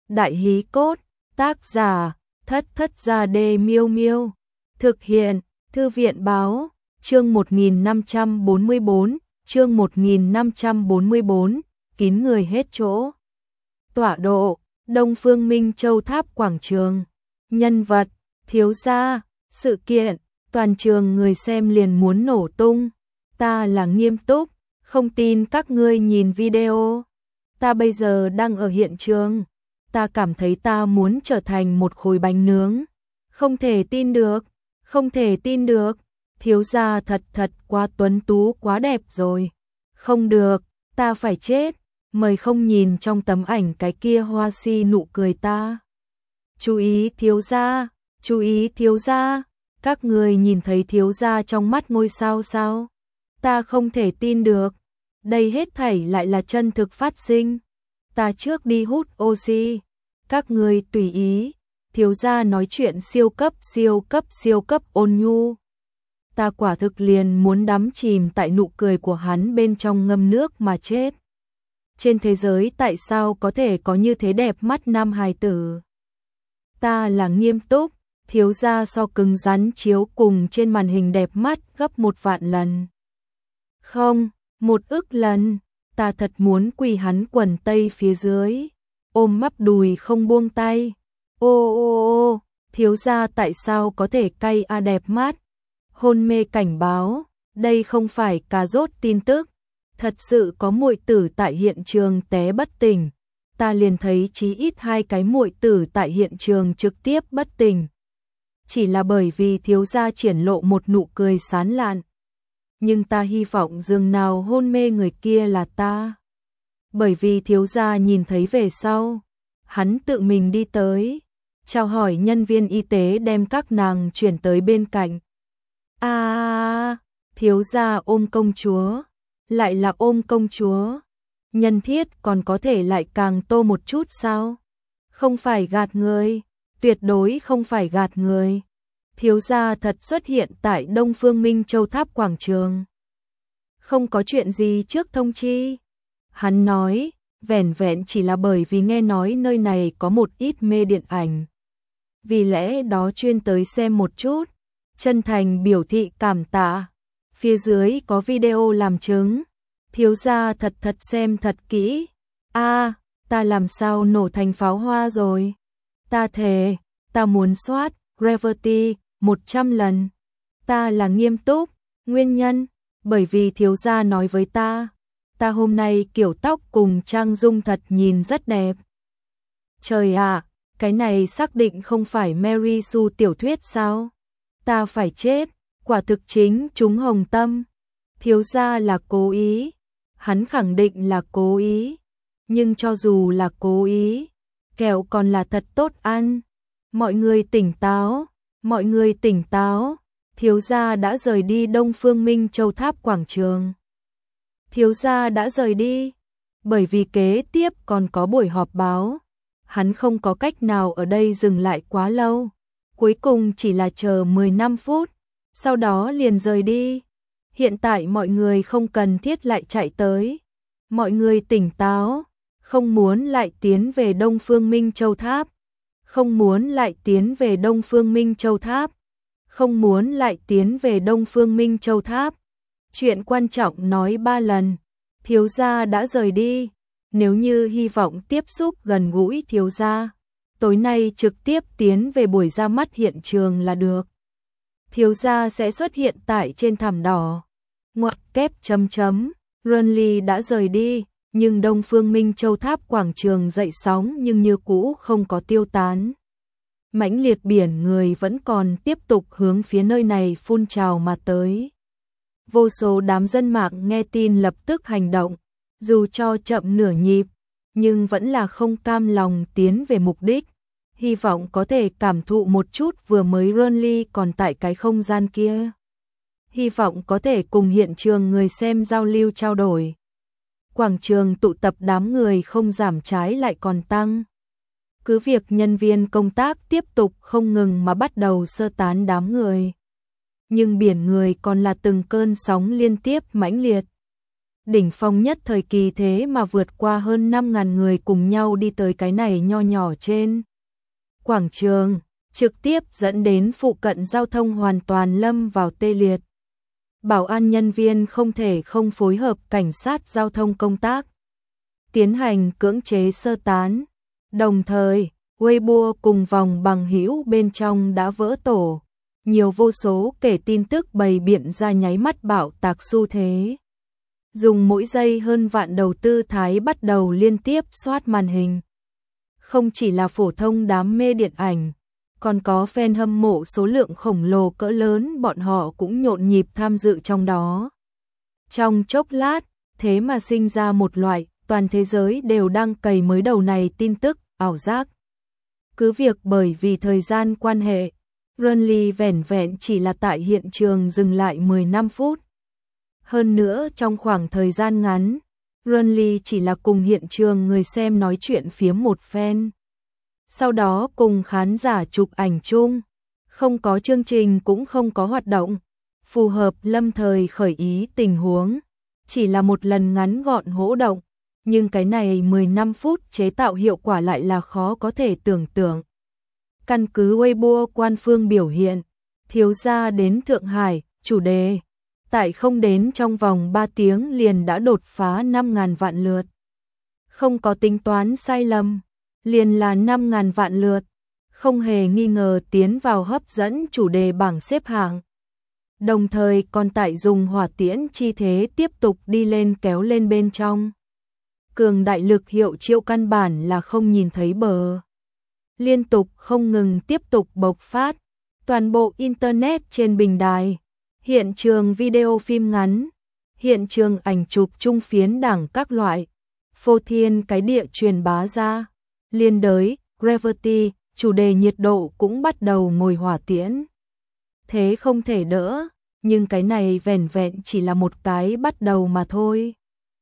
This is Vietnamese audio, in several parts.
Đại hí cốt, tác giả, Thất Thất Gia Đê Miêu Miêu. Thực hiện, Thư viện báo, chương 1544, chương 1544, kín người hết chỗ. Tọa độ, Đông Phương Minh Châu Tháp Quảng Trường. Nhân vật, thiếu gia, sự kiện, toàn trường người xem liền muốn nổ tung. Ta là nghiêm túc, không tin các ngươi nhìn video. Ta bây giờ đang ở hiện trường. Ta cảm thấy ta muốn trở thành một khối bánh nướng. Không thể tin được, không thể tin được. Thiếu gia thật quá tuấn tú quá đẹp rồi. Không được, ta phải chết. Mời không nhìn trong tấm ảnh cái kia hoa si nụ cười ta. Chú ý thiếu gia, chú ý thiếu gia. Các người nhìn thấy thiếu gia trong mắt ngôi sao sao? Ta không thể tin được. Đây hết thảy lại là chân thực phát sinh. Ta trước đi hút oxy. Các người tùy ý. Thiếu gia nói chuyện siêu cấp ôn nhu. Ta quả thực liền muốn đắm chìm tại nụ cười của hắn bên trong ngâm nước mà chết. Trên thế giới tại sao có thể có như thế đẹp mắt nam hài tử? Ta là nghiêm túc, thiếu gia so cứng rắn chiếu cùng trên màn hình đẹp mắt gấp 1.000.000 lần. Không, 1 ức lần, ta thật muốn quỳ hắn quần tây phía dưới, ôm mắp đùi không buông tay. Ô, thiếu gia tại sao có thể cay đẹp mắt? Hôn mê cảnh báo, đây không phải cà rốt tin tức. Thật sự có muội tử tại hiện trường té bất tỉnh. Ta liền thấy chí ít 2 cái muội tử tại hiện trường trực tiếp bất tỉnh. Chỉ là bởi vì thiếu gia triển lộ một nụ cười sán lạn. Nhưng ta hy vọng dường nào hôn mê người kia là ta. Bởi vì thiếu gia nhìn thấy về sau. Hắn tự mình đi tới. Chào hỏi nhân viên y tế đem các nàng chuyển tới bên cạnh. Thiếu gia ôm công chúa. Lại là ôm công chúa. Nhân thiết còn có thể lại càng tô một chút sao? Không phải gạt người. Tuyệt đối không phải gạt người. Thiếu gia thật xuất hiện tại Đông Phương Minh Châu Tháp Quảng Trường. Không có chuyện gì trước thông chi. Hắn nói, vẻn vẹn chỉ là bởi vì nghe nói nơi này có một ít mê điện ảnh. Vì lẽ đó chuyên tới xem một chút. Chân thành biểu thị cảm tạ. Phía dưới có video làm chứng. Thiếu gia thật xem thật kỹ. Ta làm sao nổ thành pháo hoa rồi. Ta thề, ta muốn soát Gravity 100 lần. Ta là nghiêm túc. Nguyên nhân, bởi vì thiếu gia nói với ta. Ta hôm nay kiểu tóc cùng trang dung thật nhìn rất đẹp. Trời ạ, cái này xác định không phải Mary Sue tiểu thuyết sao? Ta phải chết, quả thực chính trúng hồng tâm. Thiếu gia là cố ý. Hắn khẳng định là cố ý. Nhưng cho dù là cố ý, kẹo còn là thật tốt ăn. Mọi người tỉnh táo, mọi người tỉnh táo. Thiếu gia đã rời đi Đông Phương Minh Châu Tháp Quảng Trường. Thiếu gia đã rời đi, bởi vì kế tiếp còn có buổi họp báo. Hắn không có cách nào ở đây dừng lại quá lâu. Cuối cùng chỉ là chờ 15 phút, sau đó liền rời đi. Hiện tại mọi người không cần thiết lại chạy tới. Mọi người tỉnh táo, không muốn lại tiến về Đông Phương Minh Châu Tháp. Không muốn lại tiến về Đông Phương Minh Châu Tháp. Không muốn lại tiến về Đông Phương Minh Châu Tháp. Chuyện quan trọng nói 3 lần. Thiếu gia đã rời đi. Nếu như hy vọng tiếp xúc gần gũi thiếu gia, tối nay trực tiếp tiến về buổi ra mắt hiện trường là được. Thiếu gia sẽ xuất hiện tại trên thảm đỏ. Ngoặc kép chấm. Runley đã rời đi, nhưng Đông Phương Minh Châu Tháp Quảng Trường dậy sóng nhưng như cũ không có tiêu tán. Mãnh liệt biển người vẫn còn tiếp tục hướng phía nơi này phun trào mà tới. Vô số đám dân mạng nghe tin lập tức hành động, dù cho chậm nửa nhịp, nhưng vẫn là không cam lòng tiến về mục đích. Hy vọng có thể cảm thụ một chút vừa mới Runley còn tại cái không gian kia. Hy vọng có thể cùng hiện trường người xem giao lưu trao đổi. Quảng trường tụ tập đám người không giảm trái lại còn tăng. Cứ việc nhân viên công tác tiếp tục không ngừng mà bắt đầu sơ tán đám người. Nhưng biển người còn là từng cơn sóng liên tiếp mãnh liệt. Đỉnh phong nhất thời kỳ thế mà vượt qua hơn 5.000 người cùng nhau đi tới cái này nho nhỏ trên quảng trường, trực tiếp dẫn đến phụ cận giao thông hoàn toàn lâm vào tê liệt. Bảo an nhân viên không thể không phối hợp cảnh sát giao thông công tác, tiến hành cưỡng chế sơ tán. Đồng thời, Weibo cùng vòng bằng hữu bên trong đã vỡ tổ, nhiều vô số kể tin tức bày biện ra nháy mắt bạo tạc xu thế. Dùng mỗi giây hơn vạn đầu tư thái bắt đầu liên tiếp soát màn hình. Không chỉ là phổ thông đám mê điện ảnh, còn có fan hâm mộ số lượng khổng lồ cỡ lớn, bọn họ cũng nhộn nhịp tham dự trong đó. Trong chốc lát, thế mà sinh ra một loại, toàn thế giới đều đang cày mới đầu này tin tức, ảo giác. Cứ việc bởi vì thời gian quan hệ, Renly vẻn vẹn chỉ là tại hiện trường dừng lại 15 phút. Hơn nữa trong khoảng thời gian ngắn, Renly chỉ là cùng hiện trường người xem nói chuyện phiếm một phen. Sau đó cùng khán giả chụp ảnh chung, không có chương trình cũng không có hoạt động, phù hợp lâm thời khởi ý tình huống, chỉ là một lần ngắn gọn hỗ động, nhưng cái này 15 phút chế tạo hiệu quả lại là khó có thể tưởng tượng. Căn cứ Weibo quan phương biểu hiện, thiếu gia đến Thượng Hải, chủ đề, tại không đến trong vòng 3 tiếng liền đã đột phá 5.000 vạn lượt. Không có tính toán sai lầm, liền là 5.000 vạn lượt, không hề nghi ngờ tiến vào hấp dẫn chủ đề bảng xếp hạng. Đồng thời còn tại dùng hỏa tiễn chi thế tiếp tục đi lên kéo lên bên trong. Cường đại lực hiệu triệu căn bản là không nhìn thấy bờ. Liên tục không ngừng tiếp tục bộc phát, toàn bộ internet trên bình đài, hiện trường video phim ngắn, hiện trường ảnh chụp trung phiến đẳng các loại, phô thiên cái địa truyền bá ra. Liên đới, Gravity, chủ đề nhiệt độ cũng bắt đầu ngồi hỏa tiễn. Thế không thể đỡ, nhưng cái này vẻn vẹn chỉ là một cái bắt đầu mà thôi.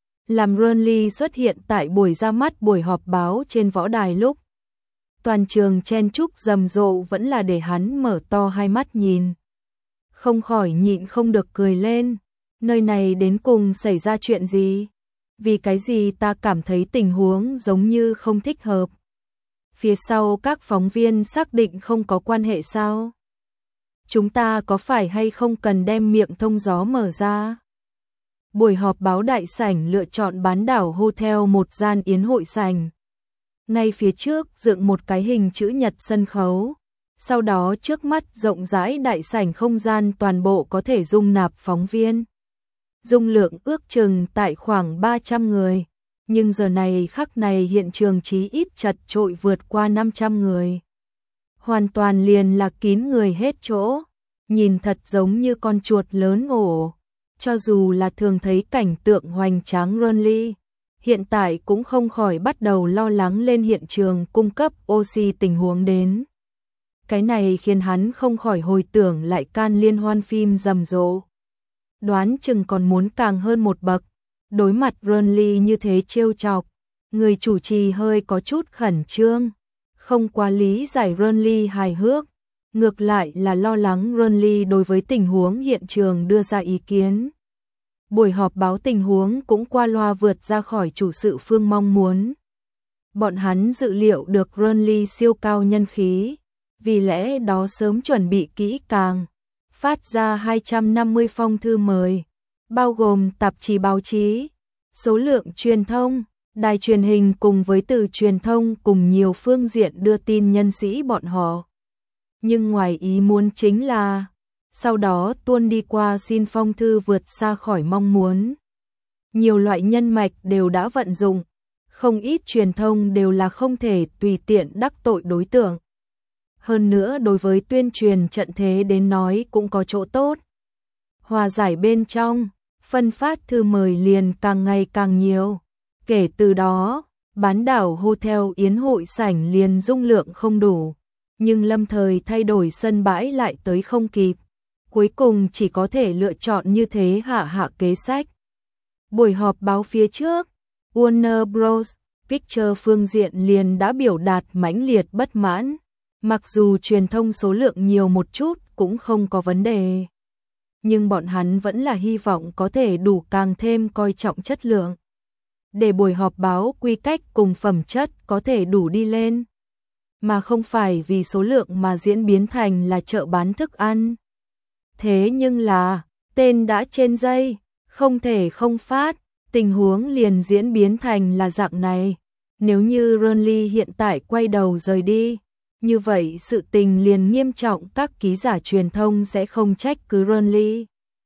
Làm Renly xuất hiện tại buổi ra mắt buổi họp báo trên võ đài lúc, toàn trường chen chúc rầm rộ vẫn là để hắn mở to hai mắt nhìn. Không khỏi nhịn không được cười lên, nơi này đến cùng xảy ra chuyện gì? Vì cái gì ta cảm thấy tình huống giống như không thích hợp? Phía sau các phóng viên xác định không có quan hệ sao? Chúng ta có phải hay không cần đem miệng thông gió mở ra? Buổi họp báo đại sảnh lựa chọn bán đảo hotel một gian yến hội sảnh. Ngay phía trước dựng một cái hình chữ nhật sân khấu. Sau đó trước mắt rộng rãi đại sảnh không gian toàn bộ có thể dung nạp phóng viên. Dung lượng ước chừng tại khoảng 300 người. Nhưng giờ này khắc này hiện trường chí ít chật trội vượt qua 500 người. Hoàn toàn liền là kín người hết chỗ. Nhìn thật giống như con chuột lớn ổ. Cho dù là thường thấy cảnh tượng hoành tráng Renly, hiện tại cũng không khỏi bắt đầu lo lắng lên hiện trường cung cấp oxy tình huống đến. Cái này khiến hắn không khỏi hồi tưởng lại can liên hoan phim rầm rộ. Đoán chừng còn muốn càng hơn một bậc. Đối mặt Renly như thế trêu chọc, người chủ trì hơi có chút khẩn trương, không quá lý giải Renly hài hước, ngược lại là lo lắng Renly đối với tình huống hiện trường đưa ra ý kiến. Buổi họp báo tình huống cũng qua loa vượt ra khỏi chủ sự phương mong muốn. Bọn hắn dự liệu được Renly siêu cao nhân khí, vì lẽ đó sớm chuẩn bị kỹ càng, phát ra 250 phong thư mời, bao gồm tạp chí báo chí, số lượng truyền thông, đài truyền hình cùng với từ truyền thông cùng nhiều phương diện đưa tin nhân sĩ bọn họ. Nhưng ngoài ý muốn chính là, sau đó tuôn đi qua xin phong thư vượt xa khỏi mong muốn. Nhiều loại nhân mạch đều đã vận dụng, không ít truyền thông đều là không thể tùy tiện đắc tội đối tượng. Hơn nữa đối với tuyên truyền trận thế đến nói cũng có chỗ tốt. Hòa giải bên trong, phân phát thư mời liền càng ngày càng nhiều. Kể từ đó, bán đảo hotel yến hội sảnh liền dung lượng không đủ. Nhưng lâm thời thay đổi sân bãi lại tới không kịp. Cuối cùng chỉ có thể lựa chọn như thế hạ kế sách. Buổi họp báo phía trước, Warner Bros. Pictures phương diện liền đã biểu đạt mãnh liệt bất mãn. Mặc dù truyền thông số lượng nhiều một chút cũng không có vấn đề. nhưng bọn hắn vẫn là hy vọng có thể đủ càng thêm coi trọng chất lượng. Để buổi họp báo quy cách cùng phẩm chất có thể đủ đi lên, mà không phải vì số lượng mà diễn biến thành là chợ bán thức ăn. Thế nhưng là, tên đã trên dây, không thể không phát, tình huống liền diễn biến thành là dạng này. Nếu như Renly hiện tại quay đầu rời đi, như vậy sự tình liền nghiêm trọng, các ký giả truyền thông sẽ không trách cứ Renly,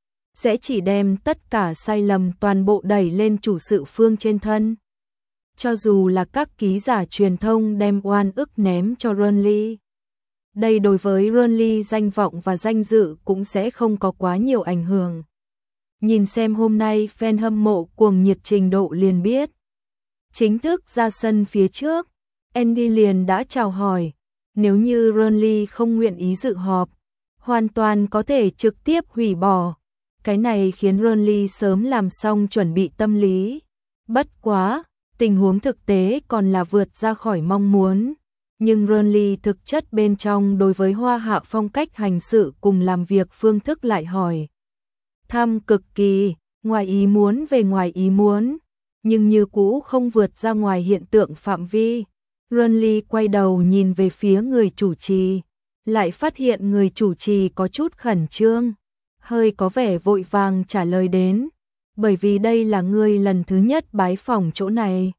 sẽ chỉ đem tất cả sai lầm toàn bộ đẩy lên chủ sự Phương trên thân. Cho dù là các ký giả truyền thông đem oan ức ném cho Renly, đây đối với Renly danh vọng và danh dự cũng sẽ không có quá nhiều ảnh hưởng. Nhìn xem hôm nay fan hâm mộ cuồng nhiệt trình độ liền biết. Chính thức ra sân phía trước, Andy liền đã chào hỏi, nếu như Renly không nguyện ý dự họp, hoàn toàn có thể trực tiếp hủy bỏ. Cái này khiến Renly sớm làm xong chuẩn bị tâm lý. Bất quá, tình huống thực tế còn là vượt ra khỏi mong muốn. Nhưng Renly thực chất bên trong đối với Hoa Hạ phong cách hành sự cùng làm việc phương thức lại hỏi thăm cực kỳ, ngoài ý muốn về ngoài ý muốn, nhưng như cũ không vượt ra ngoài hiện tượng phạm vi. Renly quay đầu nhìn về phía người chủ trì, lại phát hiện người chủ trì có chút khẩn trương, hơi có vẻ vội vàng trả lời đến, bởi vì đây là người lần thứ nhất bái phỏng chỗ này.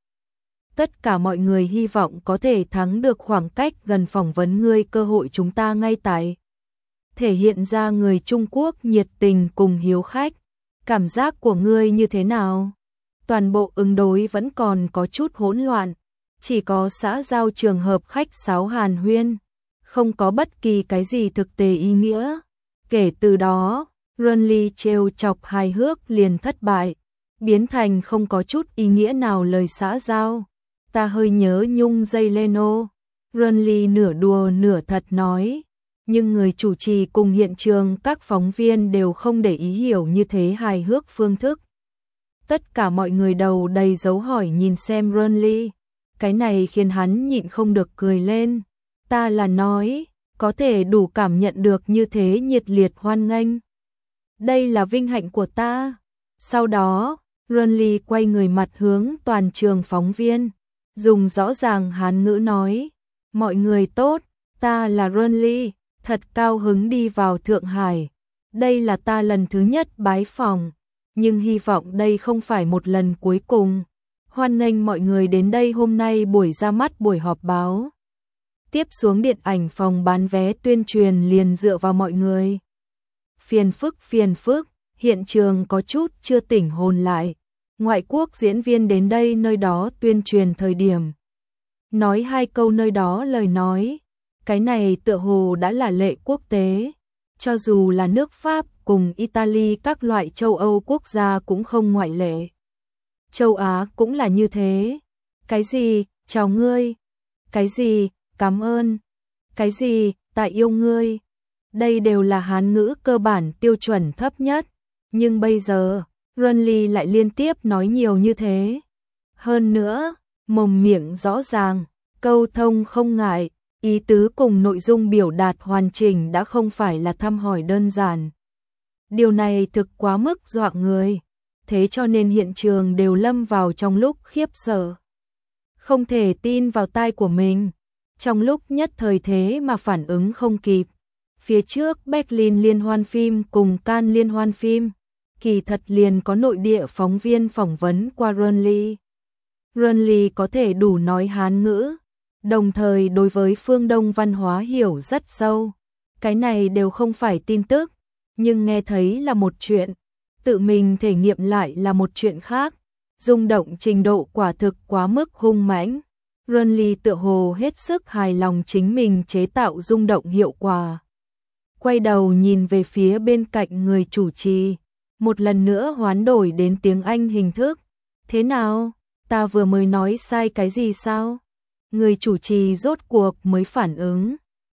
Tất cả mọi người hy vọng có thể thắng được khoảng cách gần phỏng vấn ngươi, cơ hội chúng ta ngay tại thể hiện ra người Trung Quốc nhiệt tình cùng hiếu khách. Cảm giác của ngươi như thế nào? Toàn bộ ứng đối vẫn còn có chút hỗn loạn, chỉ có xã giao trường hợp khách sáo hàn huyên, không có bất kỳ cái gì thực tế ý nghĩa. Kể từ đó, Renly trêu chọc hài hước liền thất bại, biến thành không có chút ý nghĩa nào lời xã giao. Ta hơi nhớ nhung dây Leno, Renly nửa đùa nửa thật nói, nhưng người chủ trì cùng hiện trường các phóng viên đều không để ý hiểu như thế hài hước phương thức. Tất cả mọi người đầu đầy dấu hỏi nhìn xem Renly, cái này khiến hắn nhịn không được cười lên. Ta là nói, có thể đủ cảm nhận được như thế nhiệt liệt hoan nghênh. Đây là vinh hạnh của ta. Sau đó, Renly quay người mặt hướng toàn trường phóng viên, dùng rõ ràng Hán ngữ nói, mọi người tốt, ta là Renly, thật cao hứng đi vào Thượng Hải. Đây là ta lần thứ nhất bái phỏng, nhưng hy vọng đây không phải một lần cuối cùng. Hoan nghênh mọi người đến đây hôm nay buổi ra mắt buổi họp báo. Tiếp xuống điện ảnh phòng bán vé tuyên truyền liền dựa vào mọi người. Phiền phức, hiện trường có chút chưa tỉnh hồn lại. Ngoại quốc diễn viên đến đây nơi đó tuyên truyền thời điểm. Nói hai câu nơi đó lời nói. Cái này tựa hồ đã là lệ quốc tế. Cho dù là nước Pháp cùng Italy các loại châu Âu quốc gia cũng không ngoại lệ. Châu Á cũng là như thế. Cái gì, chào ngươi. Cái gì, cảm ơn. Cái gì, ta yêu ngươi. Đây đều là Hán ngữ cơ bản tiêu chuẩn thấp nhất. Nhưng bây giờ, Renly lại liên tiếp nói nhiều như thế. Hơn nữa, mồm miệng rõ ràng, câu thông không ngại, ý tứ cùng nội dung biểu đạt hoàn chỉnh đã không phải là thăm hỏi đơn giản. Điều này thực quá mức dọa người, thế cho nên hiện trường đều lâm vào trong lúc khiếp sợ. Không thể tin vào tai của mình, trong lúc nhất thời thế mà phản ứng không kịp. Phía trước Berlin liên hoan phim cùng Cannes liên hoan phim, kỳ thật liền có nội địa phóng viên phỏng vấn qua Renly. Renly có thể đủ nói Hán ngữ, đồng thời đối với phương Đông văn hóa hiểu rất sâu. Cái này đều không phải tin tức, nhưng nghe thấy là một chuyện, tự mình thể nghiệm lại là một chuyện khác. Rung động trình độ quả thực quá mức hung mãnh. Renly tựa hồ hết sức hài lòng chính mình chế tạo rung động hiệu quả. Quay đầu nhìn về phía bên cạnh người chủ trì, một lần nữa hoán đổi đến tiếng Anh hình thức. Thế nào, ta vừa mới nói sai cái gì sao? Người chủ trì rốt cuộc mới phản ứng.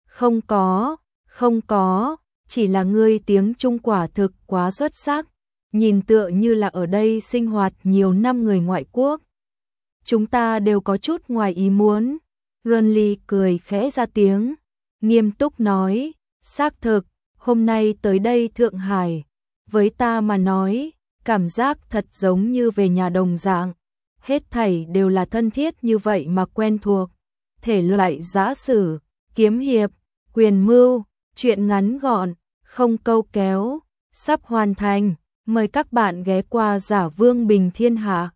Không có, chỉ là ngươi tiếng Trung quả thực quá xuất sắc, nhìn tựa như là ở đây sinh hoạt nhiều năm người ngoại quốc. Chúng ta đều có chút ngoài ý muốn. Renly cười khẽ ra tiếng, nghiêm túc nói, xác thực, hôm nay tới đây Thượng Hải, Với ta mà nói, cảm giác thật giống như về nhà đồng dạng. Hết thảy đều là thân thiết như vậy mà quen thuộc. Thể loại giã sử, kiếm hiệp, quyền mưu, truyện ngắn gọn, không câu kéo, sắp hoàn thành. Mời các bạn ghé qua Giả Vương Bình Thiên Hạ.